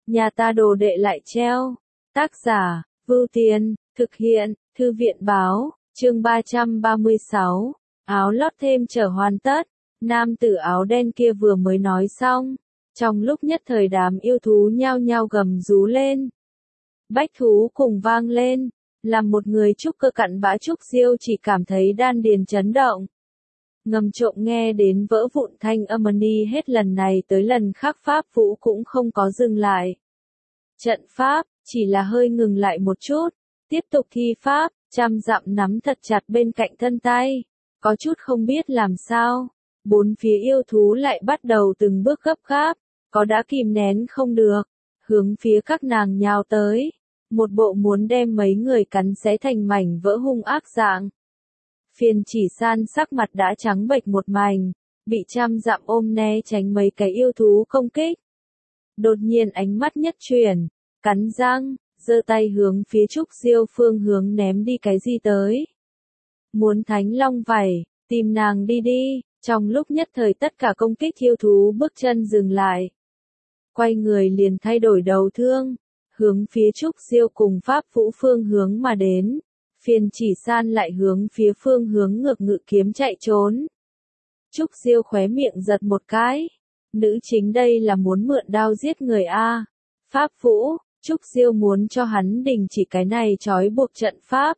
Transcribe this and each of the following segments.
nhà ta đồ đệ lại treo. Tác giả, Vưu Tiên, thực hiện, Thư viện báo, chương 336, áo lót thêm trở hoàn tất. Nam tử áo đen kia vừa mới nói xong, trong lúc nhất thời đám yêu thú nhao nhao gầm rú lên. Bách thú cùng vang lên, làm một người trúc cơ cặn bã Trúc Diêu chỉ cảm thấy đan điền chấn động. Ngầm trộm nghe đến vỡ vụn thanh âm ni hết lần này tới lần khác pháp vũ cũng không có dừng lại. Trận pháp, chỉ là hơi ngừng lại một chút, tiếp tục thi pháp, trăm dặm nắm thật chặt bên cạnh thân tay, có chút không biết làm sao. Bốn phía yêu thú lại bắt đầu từng bước gấp gáp, có đã kìm nén không được, hướng phía các nàng nhào tới, một bộ muốn đem mấy người cắn xé thành mảnh vỡ hung ác dạng. Phiền Chỉ San sắc mặt đã trắng bệch một mảnh, bị trăm dặm ôm né tránh mấy cái yêu thú công kích. Đột nhiên ánh mắt nhất chuyển, cắn răng, giơ tay hướng phía Trúc Diêu phương hướng ném đi cái gì tới. Muốn Thánh Long vảy, tìm nàng đi đi. Trong lúc nhất thời tất cả công kích yêu thú bước chân dừng lại. Quay người liền thay đổi đầu thương, hướng phía Trúc Diêu cùng Pháp Vũ phương hướng mà đến. Phiền Chỉ San lại hướng phía phương hướng ngược ngự kiếm chạy trốn. Trúc Diêu khóe miệng giật một cái. Nữ chính đây là muốn mượn đao giết người a. Pháp Vũ, Trúc Diêu muốn cho hắn đình chỉ cái này trói buộc trận pháp.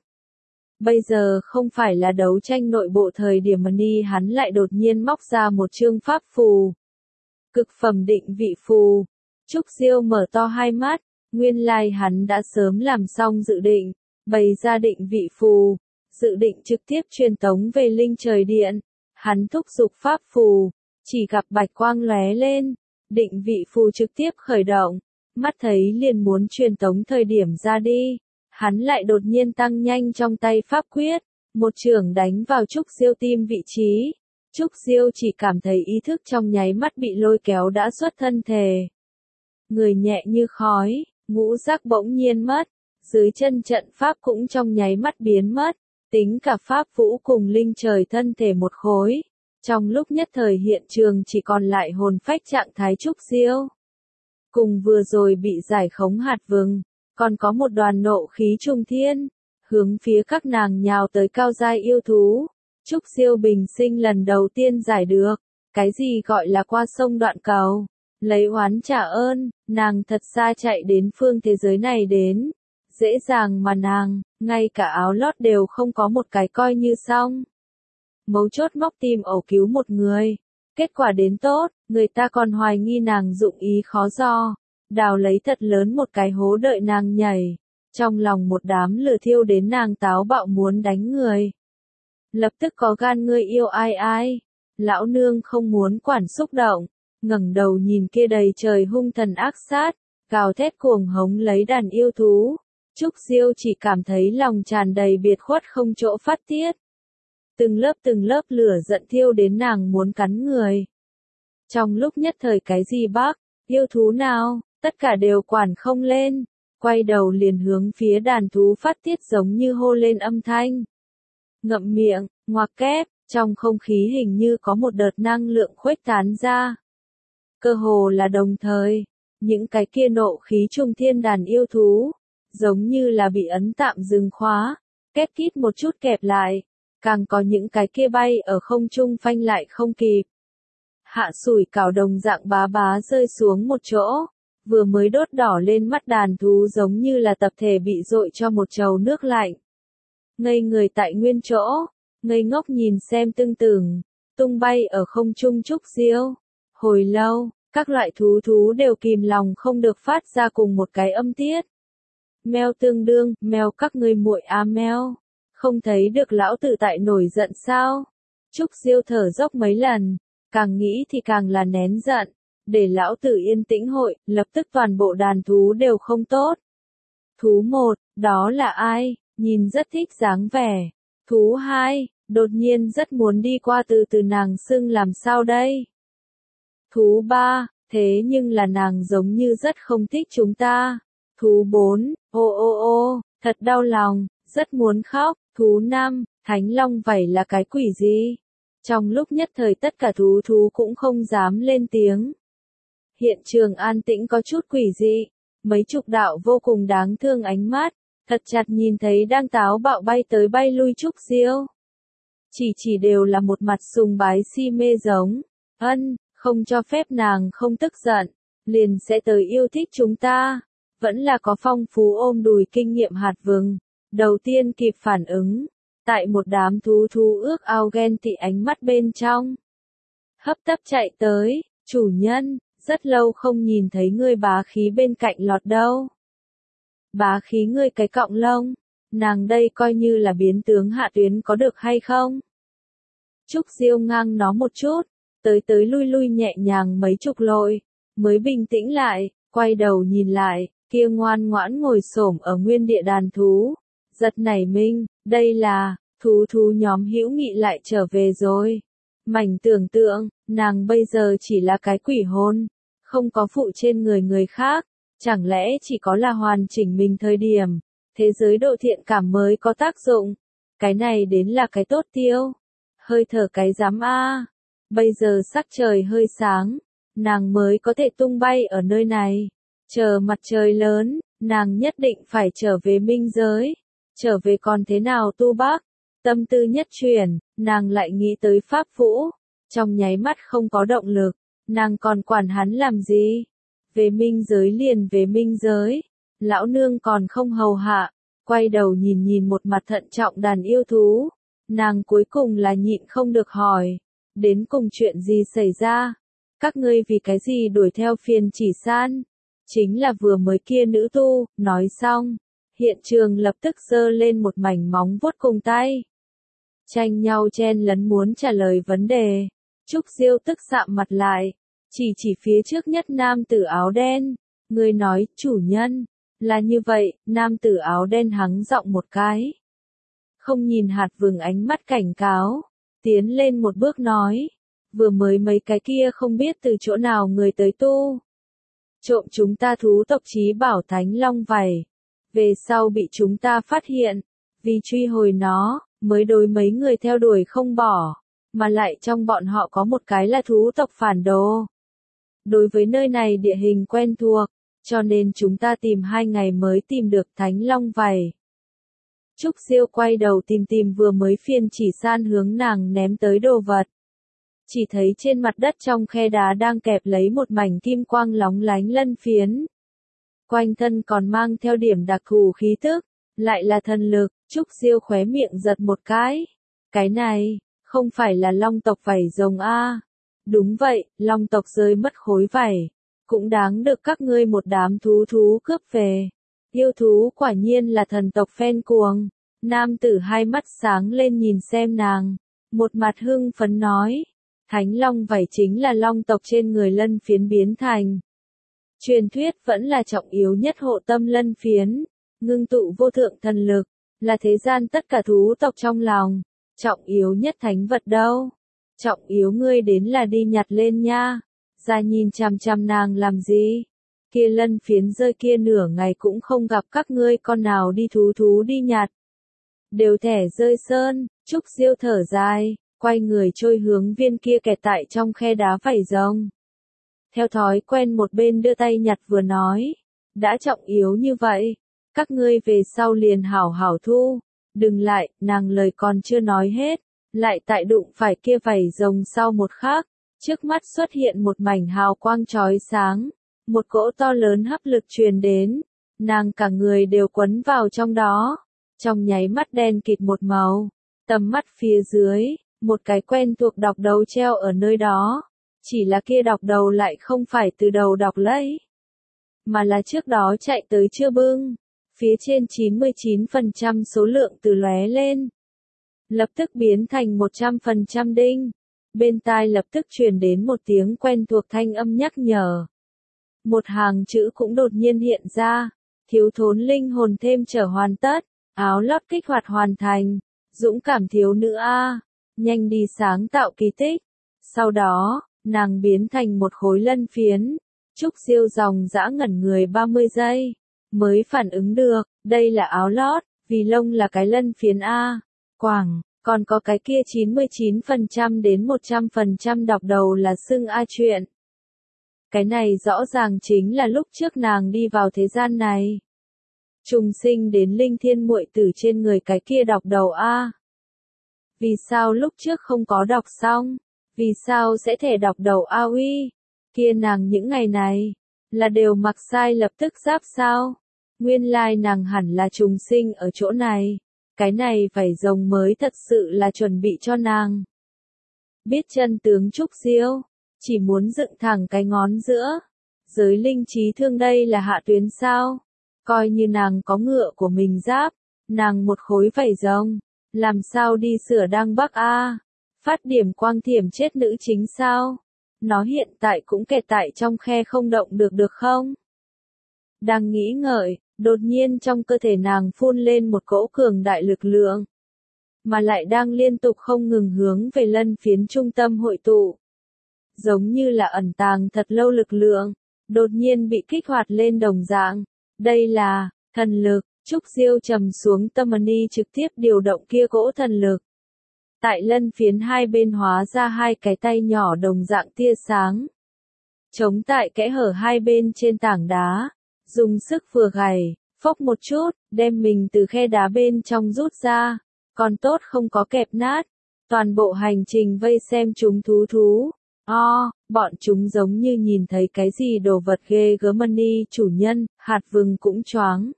Bây giờ không phải là đấu tranh nội bộ thời điểm ni hắn lại đột nhiên móc ra một chương pháp phù. Cực phẩm định vị phù. Trúc Diêu mở to hai mắt, nguyên lai hắn đã sớm làm xong dự định, bày ra định vị phù, dự định trực tiếp truyền tống về linh trời điện. Hắn thúc giục pháp phù, chỉ gặp bạch quang lóe lên, định vị phù trực tiếp khởi động, mắt thấy liền muốn truyền tống thời điểm ra đi. Hắn lại đột nhiên tăng nhanh trong tay pháp quyết, một chưởng đánh vào Trúc Diêu tim vị trí. Trúc Diêu chỉ cảm thấy ý thức trong nháy mắt bị lôi kéo đã xuất thân thể. Người nhẹ như khói, ngũ giác bỗng nhiên mất, dưới chân trận pháp cũng trong nháy mắt biến mất, tính cả pháp vũ cùng linh trời thân thể một khối. Trong lúc nhất thời hiện trường chỉ còn lại hồn phách trạng thái Trúc Diêu. Cùng vừa rồi bị giải khống hạt vừng. Còn có một đoàn nộ khí trung thiên, hướng phía các nàng nhào tới cao giai yêu thú. Trúc Diêu bình sinh lần đầu tiên giải được, cái gì gọi là qua sông đoạn cầu, lấy oán trả ơn, nàng thật xa chạy đến phương thế giới này đến. Dễ dàng mà nàng, ngay cả áo lót đều không có một cái coi như xong. Mấu chốt móc tim ẩu cứu một người, kết quả đến tốt, người ta còn hoài nghi nàng dụng ý khó do. Đào lấy thật lớn một cái hố đợi nàng nhảy, trong lòng một đám lửa thiêu đến nàng táo bạo muốn đánh người. Lập tức có gan ngươi yêu ai ai, lão nương không muốn quản xúc động, ngẩng đầu nhìn kia đầy trời hung thần ác sát, gào thét cuồng hống lấy đàn yêu thú. Trúc Diêu chỉ cảm thấy lòng tràn đầy biệt khuất không chỗ phát tiết. Từng lớp lửa giận thiêu đến nàng muốn cắn người. Trong lúc nhất thời cái gì bác, yêu thú nào? Tất cả đều quản không lên, quay đầu liền hướng phía đàn thú phát tiết giống như hô lên âm thanh. Ngậm miệng, ngoạc kép, trong không khí hình như có một đợt năng lượng khuếch tán ra. Cơ hồ là đồng thời, những cái kia nộ khí trung thiên đàn yêu thú, giống như là bị ấn tạm dừng khóa, két kít một chút kẹp lại, càng có những cái kia bay ở không trung phanh lại không kịp. Hạ sủi cảo đồng dạng bá bá rơi xuống một chỗ. Vừa mới đốt đỏ lên mắt đàn thú giống như là tập thể bị dội cho một chầu nước lạnh. Ngây người tại nguyên chỗ, ngây ngốc nhìn xem tung bay ở không trung Trúc Diêu. Hồi lâu, các loại thú đều kìm lòng không được phát ra cùng một cái âm tiết. Meo tương đương, meo các ngươi muội meo. Không thấy được lão tử tại nổi giận sao? Trúc Diêu thở dốc mấy lần, càng nghĩ thì càng là nén giận. Để lão tử yên tĩnh hội, lập tức toàn bộ đàn thú đều không tốt. Thú 1, đó là ai? Nhìn rất thích dáng vẻ. Thú 2, đột nhiên rất muốn đi qua từ nàng xưng làm sao đây? Thú 3, thế nhưng là nàng giống như rất không thích chúng ta. Thú 4, ô, thật đau lòng, rất muốn khóc. Thú 5, Thánh Long vảy là cái quỷ gì? Trong lúc nhất thời tất cả thú cũng không dám lên tiếng. Hiện trường an tĩnh có chút quỷ dị, mấy chục đạo vô cùng đáng thương ánh mắt, thật chặt nhìn thấy đang táo bạo bay tới bay lui Trúc Diêu. Chỉ đều là một mặt sùng bái si mê giống, không cho phép nàng không tức giận, liền sẽ tới yêu thích chúng ta. Vẫn là có phong phú ôm đùi kinh nghiệm hạt vừng, đầu tiên kịp phản ứng, tại một đám thú ước ao ghen tị ánh mắt bên trong. Hấp tấp chạy tới, chủ nhân, rất lâu không nhìn thấy ngươi bá khí bên cạnh lọt đâu. Bá khí ngươi cái cọng lông, nàng đây coi như là biến tướng hạ tuyến có được hay không? Trúc Diêu ngang nó một chút, tới lui nhẹ nhàng mấy chục lội, mới bình tĩnh lại, quay đầu nhìn lại, kia ngoan ngoãn ngồi xổm ở nguyên địa đàn thú, giật nảy mình, đây là, thú nhóm hữu nghị lại trở về rồi. Mảnh tưởng tượng, nàng bây giờ chỉ là cái quỷ hồn, không có phụ trên người khác, chẳng lẽ chỉ có là hoàn chỉnh mình thời điểm, thế giới độ thiện cảm mới có tác dụng, cái này đến là cái tốt tiêu, hơi thở cái dám a. Bây giờ sắc trời hơi sáng, nàng mới có thể tung bay ở nơi này, chờ mặt trời lớn, nàng nhất định phải trở về minh giới, trở về còn thế nào tu bác. Tâm tư nhất chuyển, nàng lại nghĩ tới Pháp Vũ, trong nháy mắt không có động lực, nàng còn quản hắn làm gì? Về minh giới liền về minh giới, lão nương còn không hầu hạ, quay đầu nhìn một mặt thận trọng đàn yêu thú, nàng cuối cùng là nhịn không được hỏi, đến cùng chuyện gì xảy ra? Các ngươi vì cái gì đuổi theo Phiền Chỉ San? Chính là vừa mới kia nữ tu, nói xong, hiện trường lập tức giơ lên một mảnh móng vuốt cùng tay. Tranh nhau chen lấn muốn trả lời vấn đề. Trúc Diêu tức sạm mặt lại, chỉ phía trước nhất nam tử áo đen, người nói, chủ nhân, là như vậy, nam tử áo đen hắng giọng một cái. Không nhìn hạt vừng ánh mắt cảnh cáo, tiến lên một bước nói, vừa mới mấy cái kia không biết từ chỗ nào người tới tu. Trộm chúng ta thú tộc chí bảo Thánh Long vảy, về sau bị chúng ta phát hiện, vì truy hồi nó, mới đối mấy người theo đuổi không bỏ, mà lại trong bọn họ có một cái là thú tộc phản đồ. Đối với nơi này địa hình quen thuộc, cho nên chúng ta tìm 2 ngày mới tìm được Thánh Long vảy. Trúc Diêu quay đầu tìm vừa mới Phiền Chỉ San hướng nàng ném tới đồ vật. Chỉ thấy trên mặt đất trong khe đá đang kẹp lấy một mảnh kim quang lóng lánh lân phiến. Quanh thân còn mang theo điểm đặc thù khí tức, lại là thần lực. Trúc Diêu khóe miệng giật một cái. Cái này, không phải là long tộc vảy rồng a? Đúng vậy, long tộc rơi mất khối vảy, cũng đáng được các ngươi một đám thú cướp về. Yêu thú quả nhiên là thần tộc phen cuồng. Nam tử hai mắt sáng lên nhìn xem nàng, một mặt hưng phấn nói, Thánh Long vảy chính là long tộc trên người lân phiến biến thành. Truyền thuyết vẫn là trọng yếu nhất hộ tâm lân phiến, ngưng tụ vô thượng thần lực, là thế gian tất cả thú tộc trong lòng, trọng yếu nhất thánh vật đâu. Trọng yếu ngươi đến là đi nhặt lên nha, ra nhìn chằm chằm nàng làm gì? Kia lân phiến rơi kia nửa ngày cũng không gặp các ngươi con nào đi thú đi nhặt. Đều thẻ rơi sơn, Trúc Diêu thở dài, quay người trôi hướng viên kia kẹt tại trong khe đá vảy rồng. Theo thói quen một bên đưa tay nhặt vừa nói, đã trọng yếu như vậy, các ngươi về sau liền hảo thu, đừng lại, nàng lời còn chưa nói hết, lại tại đụng phải kia vảy rồng sau một khắc, trước mắt xuất hiện một mảnh hào quang chói sáng, một cỗ to lớn hấp lực truyền đến, nàng cả người đều quấn vào trong đó, trong nháy mắt đen kịt một màu, tầm mắt phía dưới, một cái quen thuộc đọc đầu treo ở nơi đó, chỉ là kia đọc đầu lại không phải từ đầu đọc lấy, mà là trước đó chạy tới chưa bưng, phía trên 99% số lượng từ lóe lên, lập tức biến thành 100% đinh, bên tai lập tức truyền đến một tiếng quen thuộc thanh âm nhắc nhở. Một hàng chữ cũng đột nhiên hiện ra, thiếu thốn linh hồn thêm trở hoàn tất, áo lót kích hoạt hoàn thành, dũng cảm thiếu nữ A, nhanh đi sáng tạo kỳ tích. Sau đó, nàng biến thành một khối lân phiến, Trúc Diêu dòng dã ngẩn người 30 giây, mới phản ứng được, đây là áo lót, vì lông là cái lân phiến A, quảng, còn có cái kia 99% đến 100% đọc đầu là xưng A chuyện. Cái này rõ ràng chính là lúc trước nàng đi vào thế gian này. Trùng sinh đến linh thiên muội tử trên người cái kia đọc đầu a. Vì sao lúc trước không có đọc xong? Vì sao sẽ thể đọc đầu a uy? Kia nàng những ngày này, là đều mặc sai lập tức giáp sao? Nguyên lai nàng hẳn là trùng sinh ở chỗ này. Cái này vảy rồng mới thật sự là chuẩn bị cho nàng. Biết chân tướng Trúc Diêu, chỉ muốn dựng thẳng cái ngón giữa. Giới linh trí thương đây là hạ tuyến sao? Coi như nàng có ngựa của mình giáp, nàng một khối vảy rồng, làm sao đi sửa Đăng Bắc a? Phát điểm quang thiểm chết nữ chính sao? Nó hiện tại cũng kẹt tại trong khe không động được không? Đang nghĩ ngợi, đột nhiên trong cơ thể nàng phun lên một cỗ cường đại lực lượng, mà lại đang liên tục không ngừng hướng về lân phiến trung tâm hội tụ. Giống như là ẩn tàng thật lâu lực lượng, đột nhiên bị kích hoạt lên đồng dạng. Đây là thần lực. Trúc Diêu trầm xuống tâm ni trực tiếp điều động kia cỗ thần lực. Tại lân phiến hai bên hóa ra hai cái tay nhỏ đồng dạng tia sáng. Chống tại kẽ hở hai bên trên tảng đá, dùng sức vừa gảy, phốc một chút, đem mình từ khe đá bên trong rút ra. Còn tốt không có kẹp nát. Toàn bộ hành trình vây xem chúng thú. Bọn chúng giống như nhìn thấy cái gì đồ vật ghê gớm ni chủ nhân, hạt vừng cũng choáng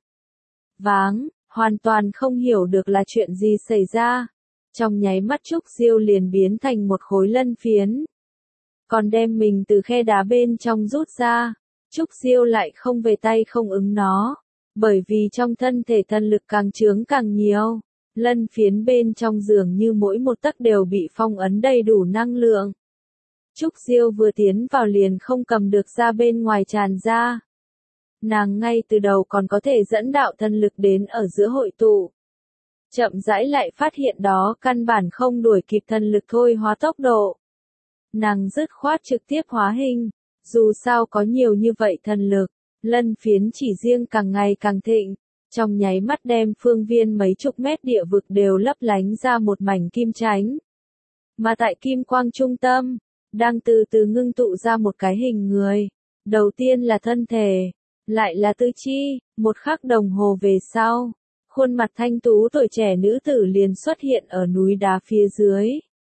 váng, hoàn toàn không hiểu được là chuyện gì xảy ra. Trong nháy mắt Trúc Diêu liền biến thành một khối lân phiến. Còn đem mình từ khe đá bên trong rút ra, Trúc Diêu lại không về tay không ứng nó. Bởi vì trong thân thể thần lực càng chướng càng nhiều, lân phiến bên trong dường như mỗi một tấc đều bị phong ấn đầy đủ năng lượng. Trúc Diêu vừa tiến vào liền không cầm được ra bên ngoài tràn ra. Nàng ngay từ đầu còn có thể dẫn đạo thần lực đến ở giữa hội tụ. Chậm rãi lại phát hiện đó căn bản không đuổi kịp thần lực thôi hóa tốc độ. Nàng dứt khoát trực tiếp hóa hình, dù sao có nhiều như vậy thần lực, lân phiến chỉ riêng càng ngày càng thịnh, trong nháy mắt đem phương viên mấy chục mét địa vực đều lấp lánh ra một mảnh kim chánh. Mà tại kim quang trung tâm, đang từ từ ngưng tụ ra một cái hình người. Đầu tiên là thân thể, lại là tư chi, một khắc đồng hồ về sau. Khuôn mặt thanh tú tuổi trẻ nữ tử liền xuất hiện ở núi đá phía dưới.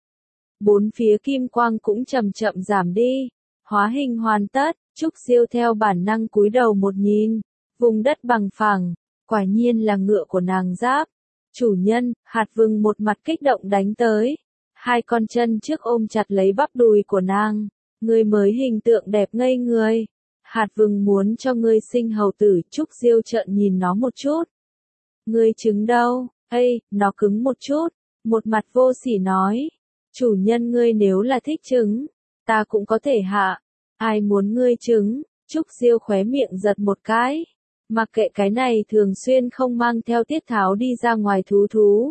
Bốn phía kim quang cũng chậm chậm giảm đi. Hóa hình hoàn tất, Trúc Diêu theo bản năng cúi đầu một nhìn. Vùng đất bằng phẳng, quả nhiên là ngựa của nàng giáp. Chủ nhân, hạt vừng một mặt kích động đánh tới. Hai con chân trước ôm chặt lấy bắp đùi của nàng. Người mới hình tượng đẹp ngây người. Hạt vừng muốn cho ngươi sinh hầu tử. Trúc Diêu trợn nhìn nó một chút. Ngươi trứng đâu? Ây, nó cứng một chút. Một mặt vô sỉ nói. Chủ nhân ngươi nếu là thích trứng, ta cũng có thể hạ. Ai muốn ngươi trứng? Trúc Diêu khóe miệng giật một cái. Mặc kệ cái này thường xuyên không mang theo tiết tháo đi ra ngoài thú.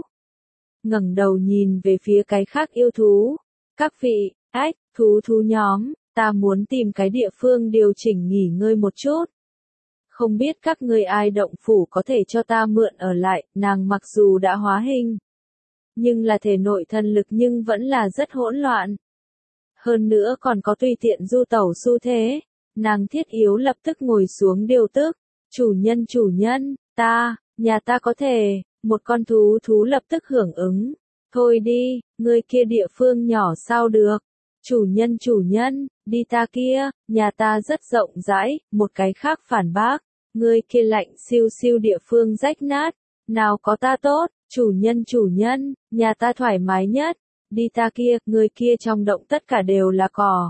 Ngẩng đầu nhìn về phía cái khác yêu thú. Các vị, thú nhóm, ta muốn tìm cái địa phương điều chỉnh nghỉ ngơi một chút. Không biết các ngươi ai động phủ có thể cho ta mượn ở lại. Nàng mặc dù đã hóa hình, nhưng là thể nội thần lực nhưng vẫn là rất hỗn loạn. Hơn nữa còn có tùy tiện du tẩu xu thế. Nàng thiết yếu lập tức ngồi xuống điều tức. Chủ nhân, nhà ta có thể. Một con thú lập tức hưởng ứng. Thôi đi, ngươi kia địa phương nhỏ sao được. Chủ nhân, đi ta kia, nhà ta rất rộng rãi. Một cái khác phản bác. Ngươi kia lạnh siêu siêu địa phương rách nát. Nào có ta tốt, chủ nhân, nhà ta thoải mái nhất. Đi ta kia, người kia trong động tất cả đều là cỏ.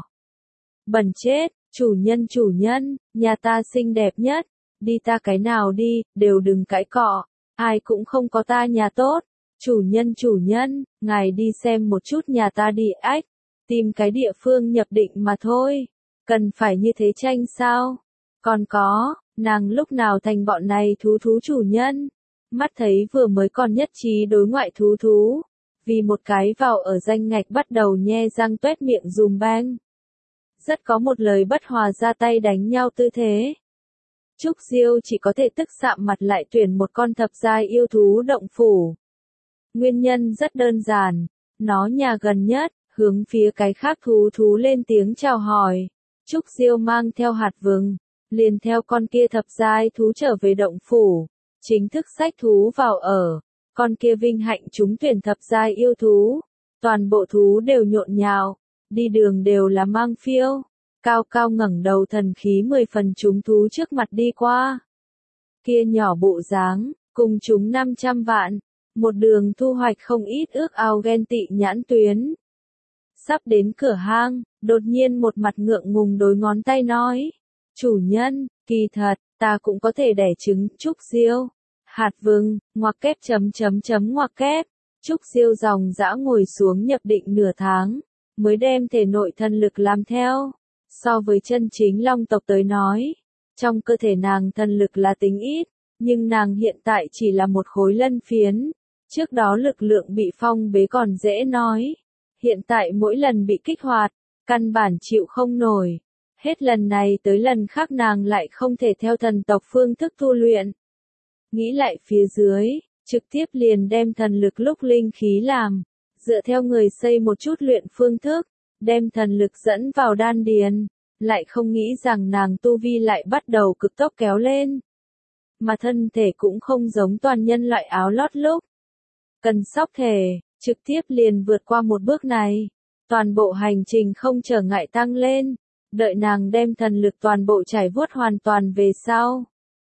Bẩn chết, chủ nhân, nhà ta xinh đẹp nhất. Đi ta cái nào đi, đều đừng cãi cọ. Ai cũng không có ta nhà tốt. Chủ nhân, ngài đi xem một chút nhà ta đi. Tìm cái địa phương nhập định mà thôi. Cần phải như thế tranh sao? Còn có, nàng lúc nào thành bọn này thú chủ nhân? Mắt thấy vừa mới còn nhất trí đối ngoại thú. Vì một cái vào ở danh ngạch bắt đầu nhe răng tuét miệng dùm beng. Rất có một lời bất hòa ra tay đánh nhau tư thế. Trúc Diêu chỉ có thể tức sạm mặt lại tuyển một con thập giai yêu thú động phủ. Nguyên nhân rất đơn giản, nó nhà gần nhất, hướng phía cái khác thú lên tiếng chào hỏi. Trúc Diêu mang theo hạt vừng, liền theo con kia thập giai thú trở về động phủ, chính thức xách thú vào ở. Con kia vinh hạnh trúng tuyển thập giai yêu thú, toàn bộ thú đều nhộn nhào, đi đường đều là mang phiêu, cao cao ngẩng đầu thần khí 10 phần chúng thú trước mặt đi qua. Kia nhỏ bộ dáng, cùng chúng 500 vạn, một đường thu hoạch không ít ước ao ghen tị nhãn tuyến. Sắp đến cửa hang, đột nhiên một mặt ngượng ngùng đối ngón tay nói, chủ nhân, kỳ thật, ta cũng có thể đẻ trứng. Trúc Diêu, hạt vừng, ngoặc kép ngoặc kép. Trúc Diêu dòng dã ngồi xuống nhập định nửa tháng, mới đem thể nội thần lực làm theo. So với chân chính long tộc tới nói, trong cơ thể nàng thần lực là tính ít, nhưng nàng hiện tại chỉ là một khối lân phiến. Trước đó lực lượng bị phong bế còn dễ nói, hiện tại mỗi lần bị kích hoạt, căn bản chịu không nổi. Hết lần này tới lần khác nàng lại không thể theo thần tộc phương thức tu luyện. Nghĩ lại phía dưới, trực tiếp liền đem thần lực lúc linh khí làm, dựa theo người xây một chút luyện phương thức, đem thần lực dẫn vào đan điền, lại không nghĩ rằng nàng tu vi lại bắt đầu cực tốc kéo lên. Mà thân thể cũng không giống toàn nhân loại áo lót lúc cần sóc thể, trực tiếp liền vượt qua một bước này. Toàn bộ hành trình không trở ngại tăng lên, đợi nàng đem thần lực toàn bộ trải vuốt hoàn toàn về sau.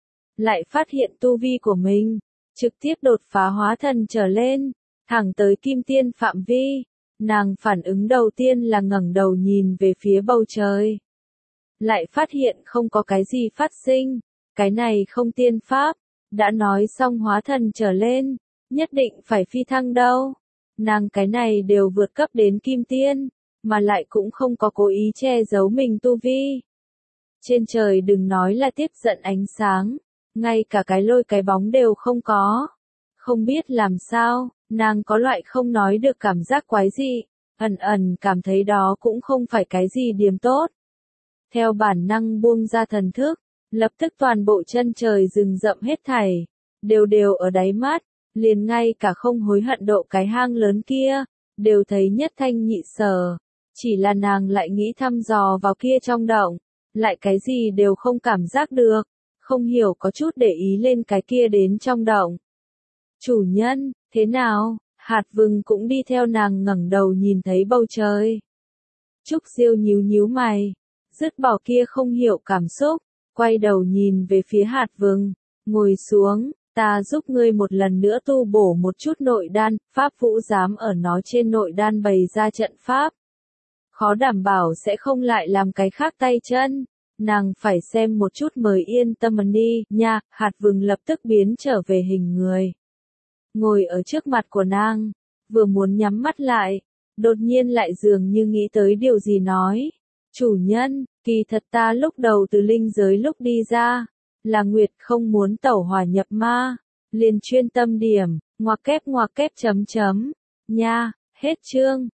Lại phát hiện tu vi của mình, trực tiếp đột phá hóa thần trở lên, thẳng tới kim tiên phạm vi. Nàng phản ứng đầu tiên là ngẩng đầu nhìn về phía bầu trời. Lại phát hiện không có cái gì phát sinh, cái này không tiên pháp, đã nói xong hóa thần trở lên, nhất định phải phi thăng đâu. Nàng cái này đều vượt cấp đến kim tiên, mà lại cũng không có cố ý che giấu mình tu vi. Trên trời đừng nói là tiếp dẫn ánh sáng, ngay cả cái lôi cái bóng đều không có. Không biết làm sao, nàng có loại không nói được cảm giác quái dị, ẩn ẩn cảm thấy đó cũng không phải cái gì điểm tốt. Theo bản năng buông ra thần thức, lập tức toàn bộ chân trời rừng rậm hết thảy, đều ở đáy mắt, liền ngay cả không hối hận độ cái hang lớn kia, đều thấy nhất thanh nhị sở. Chỉ là nàng lại nghĩ thăm dò vào kia trong động, lại cái gì đều không cảm giác được, không hiểu có chút để ý lên cái kia đến trong động. Chủ nhân, thế nào? Hạt vừng cũng đi theo nàng ngẩng đầu nhìn thấy bầu trời. Trúc Diêu nhíu nhíu mày, dứt bỏ kia không hiểu cảm xúc, quay đầu nhìn về phía hạt vừng, ngồi xuống, ta giúp ngươi một lần nữa tu bổ một chút nội đan, pháp vũ dám ở nó trên nội đan bày ra trận pháp. Khó đảm bảo sẽ không lại làm cái khác tay chân, nàng phải xem một chút mới yên tâm đi, nha. Hạt vừng lập tức biến trở về hình người. Ngồi ở trước mặt của nàng, vừa muốn nhắm mắt lại, đột nhiên lại dường như nghĩ tới điều gì nói. Chủ nhân, kỳ thật ta lúc đầu từ linh giới lúc đi ra, là Nguyệt không muốn tẩu hỏa nhập ma, liền chuyên tâm điểm, ngoặc kép nha, hết chương.